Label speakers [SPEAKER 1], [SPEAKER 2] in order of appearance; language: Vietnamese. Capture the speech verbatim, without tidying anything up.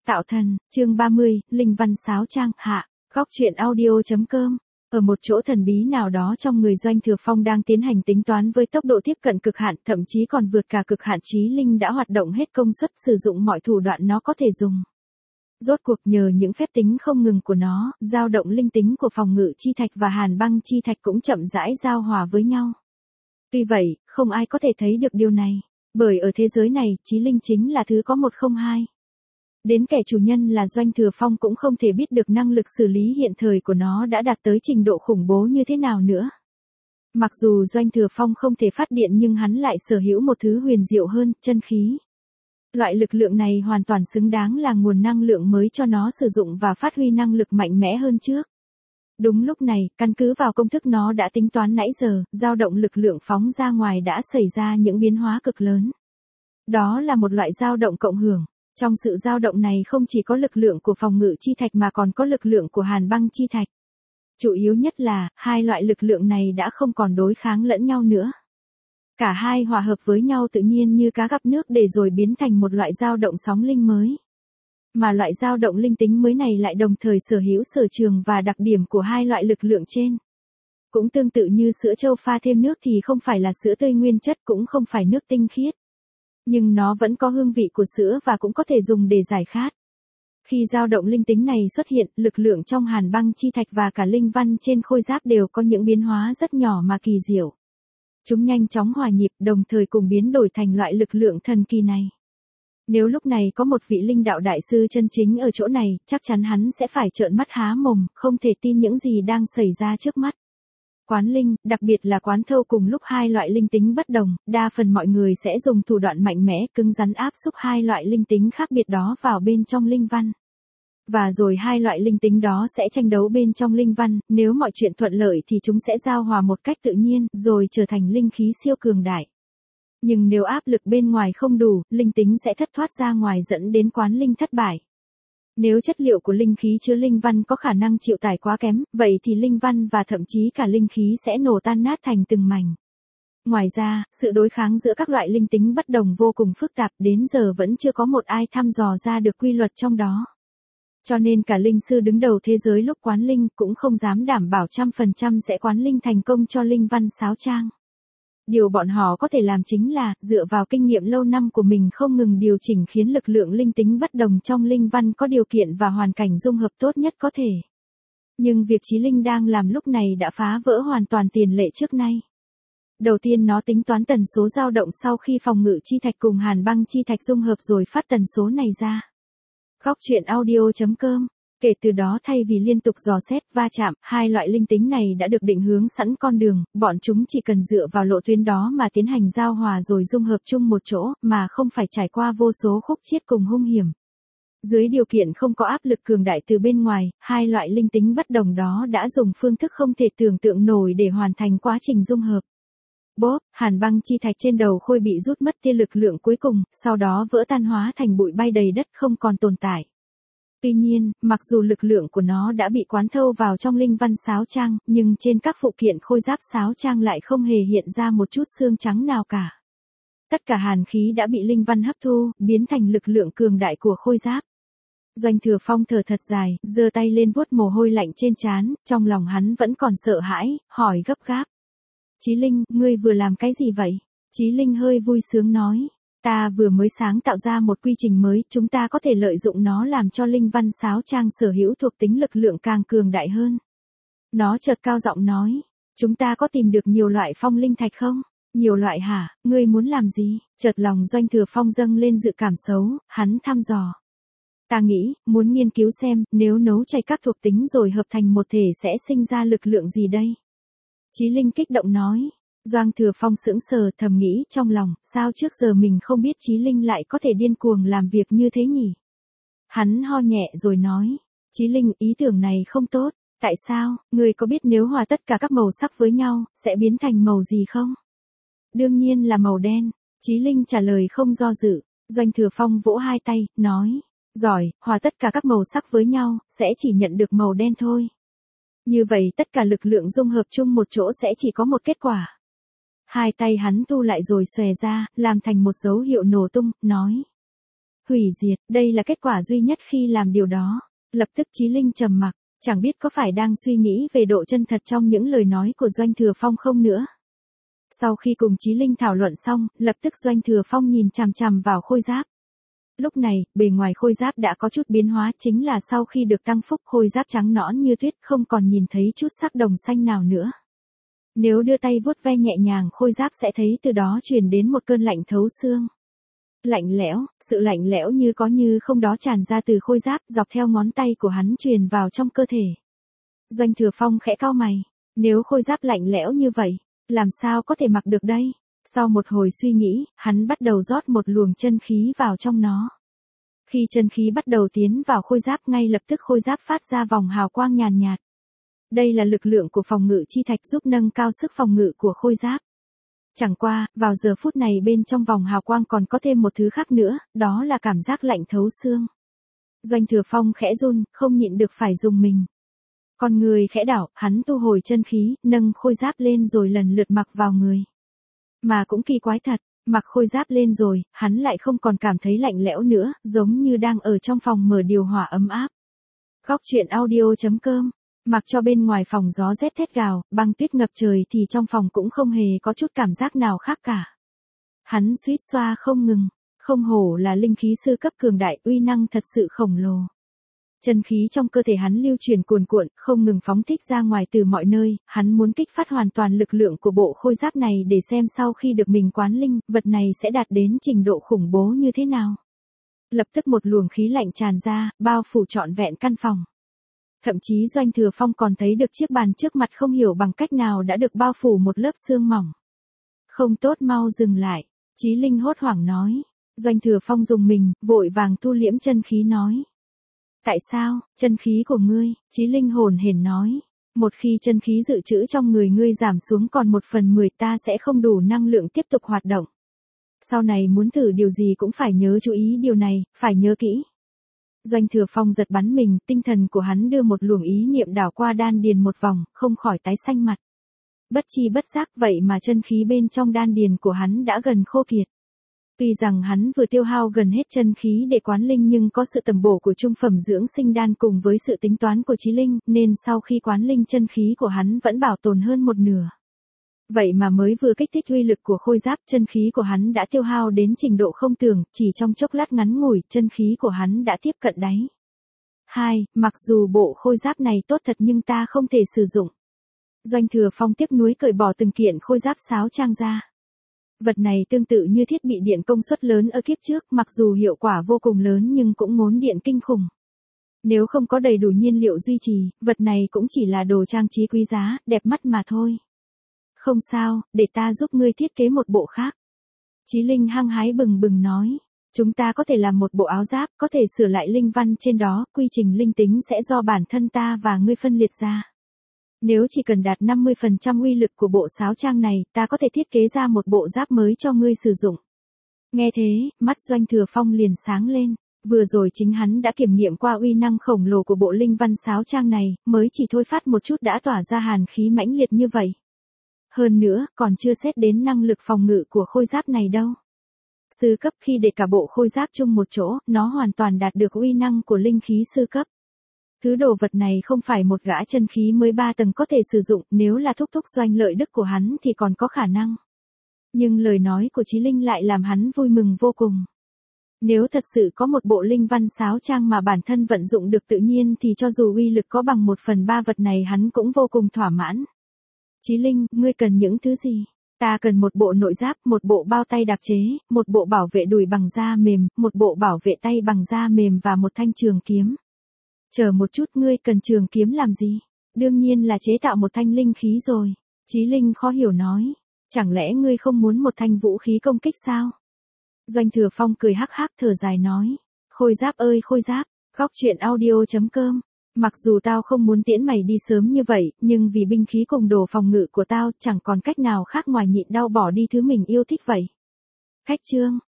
[SPEAKER 1] Tạo thần, chương ba mươi, Linh văn sáo trang, hạ, góc truyện audio.com. Ở một chỗ thần bí nào đó trong người Doanh Thừa Phong đang tiến hành tính toán với tốc độ tiếp cận cực hạn, thậm chí còn vượt cả cực hạn, trí linh đã hoạt động hết công suất, sử dụng mọi thủ đoạn nó có thể dùng. Rốt cuộc nhờ những phép tính không ngừng của nó, dao động linh tính của phòng ngự chi thạch và hàn băng chi thạch cũng chậm rãi giao hòa với nhau. Tuy vậy, không ai có thể thấy được điều này, bởi ở thế giới này, trí linh chính là thứ có một không hai. Đến kẻ chủ nhân là Doanh Thừa Phong cũng không thể biết được năng lực xử lý hiện thời của nó đã đạt tới trình độ khủng bố như thế nào nữa. Mặc dù Doanh Thừa Phong không thể phát điện nhưng hắn lại sở hữu một thứ huyền diệu hơn, chân khí. Loại lực lượng này hoàn toàn xứng đáng là nguồn năng lượng mới cho nó sử dụng và phát huy năng lực mạnh mẽ hơn trước. Đúng lúc này, căn cứ vào công thức nó đã tính toán nãy giờ, dao động lực lượng phóng ra ngoài đã xảy ra những biến hóa cực lớn. Đó là một loại dao động cộng hưởng. Trong sự dao động này không chỉ có lực lượng của phòng ngự chi thạch mà còn có lực lượng của hàn băng chi thạch. Chủ yếu nhất là, hai loại lực lượng này đã không còn đối kháng lẫn nhau nữa. Cả hai hòa hợp với nhau tự nhiên như cá gặp nước để rồi biến thành một loại dao động sóng linh mới. Mà loại dao động linh tính mới này lại đồng thời sở hữu sở trường và đặc điểm của hai loại lực lượng trên. Cũng tương tự như sữa trâu pha thêm nước thì không phải là sữa tươi nguyên chất, cũng không phải nước tinh khiết. Nhưng nó vẫn có hương vị của sữa và cũng có thể dùng để giải khát. Khi dao động linh tính này xuất hiện, lực lượng trong hàn băng chi thạch và cả linh văn trên khôi giáp đều có những biến hóa rất nhỏ mà kỳ diệu. Chúng nhanh chóng hòa nhịp, đồng thời cùng biến đổi thành loại lực lượng thần kỳ này. Nếu lúc này có một vị linh đạo đại sư chân chính ở chỗ này, chắc chắn hắn sẽ phải trợn mắt há mồm, không thể tin những gì đang xảy ra trước mắt. Quán linh, đặc biệt là quán thâu cùng lúc hai loại linh tính bất đồng, đa phần mọi người sẽ dùng thủ đoạn mạnh mẽ, cứng rắn áp xúc hai loại linh tính khác biệt đó vào bên trong linh văn. Và rồi hai loại linh tính đó sẽ tranh đấu bên trong linh văn, nếu mọi chuyện thuận lợi thì chúng sẽ giao hòa một cách tự nhiên, rồi trở thành linh khí siêu cường đại. Nhưng nếu áp lực bên ngoài không đủ, linh tính sẽ thất thoát ra ngoài dẫn đến quán linh thất bại. Nếu chất liệu của linh khí chứa linh văn có khả năng chịu tải quá kém, vậy thì linh văn và thậm chí cả linh khí sẽ nổ tan nát thành từng mảnh. Ngoài ra, sự đối kháng giữa các loại linh tính bất đồng vô cùng phức tạp, đến giờ vẫn chưa có một ai thăm dò ra được quy luật trong đó. Cho nên cả linh sư đứng đầu thế giới lúc quán linh cũng không dám đảm bảo trăm phần trăm sẽ quán linh thành công cho linh văn sáo trang. Điều bọn họ có thể làm chính là, dựa vào kinh nghiệm lâu năm của mình không ngừng điều chỉnh khiến lực lượng linh tính bất đồng trong linh văn có điều kiện và hoàn cảnh dung hợp tốt nhất có thể. Nhưng việc trí linh đang làm lúc này đã phá vỡ hoàn toàn tiền lệ trước nay. Đầu tiên nó tính toán tần số dao động sau khi phòng ngự chi thạch cùng hàn băng chi thạch dung hợp rồi phát tần số này ra. Góc truyện audio.com. Kể từ đó thay vì liên tục dò xét, va chạm, hai loại linh tính này đã được định hướng sẵn con đường, bọn chúng chỉ cần dựa vào lộ tuyến đó mà tiến hành giao hòa rồi dung hợp chung một chỗ, mà không phải trải qua vô số khúc chiết cùng hung hiểm. Dưới điều kiện không có áp lực cường đại từ bên ngoài, hai loại linh tính bất đồng đó đã dùng phương thức không thể tưởng tượng nổi để hoàn thành quá trình dung hợp. Bốp, hàn băng chi thạch trên đầu khôi bị rút mất tia lực lượng cuối cùng, sau đó vỡ tan hóa thành bụi bay đầy đất không còn tồn tại. Tuy nhiên, mặc dù lực lượng của nó đã bị quán thâu vào trong linh văn sáo trang, nhưng trên các phụ kiện khôi giáp sáo trang lại không hề hiện ra một chút xương trắng nào cả. Tất cả hàn khí đã bị linh văn hấp thu, biến thành lực lượng cường đại của khôi giáp. Doanh Thừa Phong thở thật dài, giơ tay lên vuốt mồ hôi lạnh trên trán, trong lòng hắn vẫn còn sợ hãi, hỏi gấp gáp. Chí Linh, ngươi vừa làm cái gì vậy? Chí Linh hơi vui sướng nói. Ta vừa mới sáng tạo ra một quy trình mới, chúng ta có thể lợi dụng nó làm cho linh văn sáo trang sở hữu thuộc tính lực lượng càng cường đại hơn. Nó chợt cao giọng nói, chúng ta có tìm được nhiều loại phong linh thạch không? Nhiều loại hả, ngươi muốn làm gì? Chợt lòng Doanh Thừa Phong dâng lên dự cảm xấu, hắn thăm dò. Ta nghĩ, muốn nghiên cứu xem, nếu nấu chay các thuộc tính rồi hợp thành một thể sẽ sinh ra lực lượng gì đây? Chí Linh kích động nói. Doanh Thừa Phong sững sờ thầm nghĩ trong lòng, sao trước giờ mình không biết Chí Linh lại có thể điên cuồng làm việc như thế nhỉ? Hắn ho nhẹ rồi nói, Chí Linh, ý tưởng này không tốt, tại sao, ngươi có biết nếu hòa tất cả các màu sắc với nhau, sẽ biến thành màu gì không? Đương nhiên là màu đen, Chí Linh trả lời không do dự. Doanh Thừa Phong vỗ hai tay, nói, giỏi, hòa tất cả các màu sắc với nhau, sẽ chỉ nhận được màu đen thôi. Như vậy tất cả lực lượng dung hợp chung một chỗ sẽ chỉ có một kết quả. Hai tay hắn thu lại rồi xòe ra, làm thành một dấu hiệu nổ tung, nói. hủy diệt, đây là kết quả duy nhất khi làm điều đó. Lập tức Chí Linh trầm mặc, chẳng biết có phải đang suy nghĩ về độ chân thật trong những lời nói của Doanh Thừa Phong không nữa. Sau khi cùng Chí Linh thảo luận xong, lập tức Doanh Thừa Phong nhìn chằm chằm vào khôi giáp. Lúc này, bề ngoài khôi giáp đã có chút biến hóa, chính là sau khi được tăng phúc khôi giáp trắng nõn như tuyết, không còn nhìn thấy chút sắc đồng xanh nào nữa. Nếu đưa tay vuốt ve nhẹ nhàng khôi giáp sẽ thấy từ đó truyền đến một cơn lạnh thấu xương. Lạnh lẽo, sự lạnh lẽo như có như không đó tràn ra từ khôi giáp, dọc theo ngón tay của hắn truyền vào trong cơ thể. Doanh Thừa Phong khẽ cau mày, nếu khôi giáp lạnh lẽo như vậy, làm sao có thể mặc được đây? Sau một hồi suy nghĩ, hắn bắt đầu rót một luồng chân khí vào trong nó. Khi chân khí bắt đầu tiến vào khôi giáp, ngay lập tức khôi giáp phát ra vòng hào quang nhàn nhạt. Đây là lực lượng của phòng ngự chi thạch giúp nâng cao sức phòng ngự của khôi giáp. Chẳng qua, vào giờ phút này bên trong vòng hào quang còn có thêm một thứ khác nữa, đó là cảm giác lạnh thấu xương. Doanh Thừa Phong khẽ run, không nhịn được phải dùng mình. Con người khẽ đảo, hắn thu hồi chân khí, nâng khôi giáp lên rồi lần lượt mặc vào người. Mà cũng kỳ quái thật, mặc khôi giáp lên rồi, hắn lại không còn cảm thấy lạnh lẽo nữa, giống như đang ở trong phòng mở điều hòa ấm áp. Góc truyện audio chấm com. Mặc cho bên ngoài phòng gió rét thét gào, băng tuyết ngập trời thì trong phòng cũng không hề có chút cảm giác nào khác cả. Hắn suýt xoa không ngừng, không hổ là linh khí sư cấp cường đại, uy năng thật sự khổng lồ. Chân khí trong cơ thể hắn lưu truyền cuồn cuộn, không ngừng phóng thích ra ngoài từ mọi nơi, hắn muốn kích phát hoàn toàn lực lượng của bộ khôi giáp này để xem sau khi được mình quán linh, vật này sẽ đạt đến trình độ khủng bố như thế nào. Lập tức một luồng khí lạnh tràn ra, bao phủ trọn vẹn căn phòng. Thậm chí Doanh Thừa Phong còn thấy được chiếc bàn trước mặt không hiểu bằng cách nào đã được bao phủ một lớp sương mỏng. Không tốt, mau dừng lại, Chí Linh hốt hoảng nói. Doanh Thừa Phong dùng mình, vội vàng thu liễm chân khí nói. Tại sao, chân khí của ngươi, Chí Linh hồn hển nói. Một khi chân khí dự trữ trong người ngươi giảm xuống còn một phần mười ta sẽ không đủ năng lượng tiếp tục hoạt động. Sau này muốn thử điều gì cũng phải nhớ chú ý điều này, phải nhớ kỹ. Doanh Thừa Phong giật bắn mình, tinh thần của hắn đưa một luồng ý niệm đảo qua đan điền một vòng, không khỏi tái xanh mặt. Bất chi bất giác vậy mà chân khí bên trong đan điền của hắn đã gần khô kiệt. Tuy rằng hắn vừa tiêu hao gần hết chân khí để quán linh nhưng có sự tầm bổ của trung phẩm dưỡng sinh đan cùng với sự tính toán của Chí Linh, nên sau khi quán linh chân khí của hắn vẫn bảo tồn hơn một nửa. Vậy mà mới vừa kích thích uy lực của khôi giáp, chân khí của hắn đã tiêu hao đến trình độ không tưởng, chỉ trong chốc lát ngắn ngủi, chân khí của hắn đã tiếp cận đáy. Hai, mặc dù bộ khôi giáp này tốt thật nhưng ta không thể sử dụng. Doanh Thừa Phong tiếc nuối cởi bỏ từng kiện khôi giáp sáo trang ra. Vật này tương tự như thiết bị điện công suất lớn ở kiếp trước, mặc dù hiệu quả vô cùng lớn nhưng cũng ngốn điện kinh khủng. Nếu không có đầy đủ nhiên liệu duy trì, vật này cũng chỉ là đồ trang trí quý giá, đẹp mắt mà thôi. Không sao, để ta giúp ngươi thiết kế một bộ khác. Chí Linh hăng hái bừng bừng nói. Chúng ta có thể làm một bộ áo giáp, có thể sửa lại linh văn trên đó, quy trình linh tính sẽ do bản thân ta và ngươi phân liệt ra. Nếu chỉ cần đạt năm mươi phần trăm uy lực của bộ sáo trang này, ta có thể thiết kế ra một bộ giáp mới cho ngươi sử dụng. Nghe thế, mắt Doanh Thừa Phong liền sáng lên. Vừa rồi chính hắn đã kiểm nghiệm qua uy năng khổng lồ của bộ linh văn sáo trang này, mới chỉ thôi phát một chút đã tỏa ra hàn khí mãnh liệt như vậy. Hơn nữa, còn chưa xét đến năng lực phòng ngự của khôi giáp này đâu. Sư cấp khi để cả bộ khôi giáp chung một chỗ, nó hoàn toàn đạt được uy năng của linh khí sư cấp. Thứ đồ vật này không phải một gã chân khí mới ba tầng có thể sử dụng, nếu là thúc thúc Doanh Lợi Đức của hắn thì còn có khả năng. Nhưng lời nói của Chí Linh lại làm hắn vui mừng vô cùng. Nếu thật sự có một bộ linh văn sáo trang mà bản thân vận dụng được tự nhiên thì cho dù uy lực có bằng một phần ba vật này hắn cũng vô cùng thỏa mãn. Chí Linh, ngươi cần những thứ gì? Ta cần một bộ nội giáp, một bộ bao tay đạp chế, một bộ bảo vệ đùi bằng da mềm, một bộ bảo vệ tay bằng da mềm và một thanh trường kiếm. Chờ một chút, ngươi cần trường kiếm làm gì? Đương nhiên là chế tạo một thanh linh khí rồi. Chí Linh khó hiểu nói. Chẳng lẽ ngươi không muốn một thanh vũ khí công kích sao? Doanh Thừa Phong cười hắc hắc thở dài nói. Khôi giáp ơi khôi giáp, góc truyện audio chấm com. Mặc dù tao không muốn tiễn mày đi sớm như vậy, nhưng vì binh khí cùng đồ phòng ngự của tao chẳng còn cách nào khác ngoài nhịn đau bỏ đi thứ mình yêu thích vậy. Khách chương.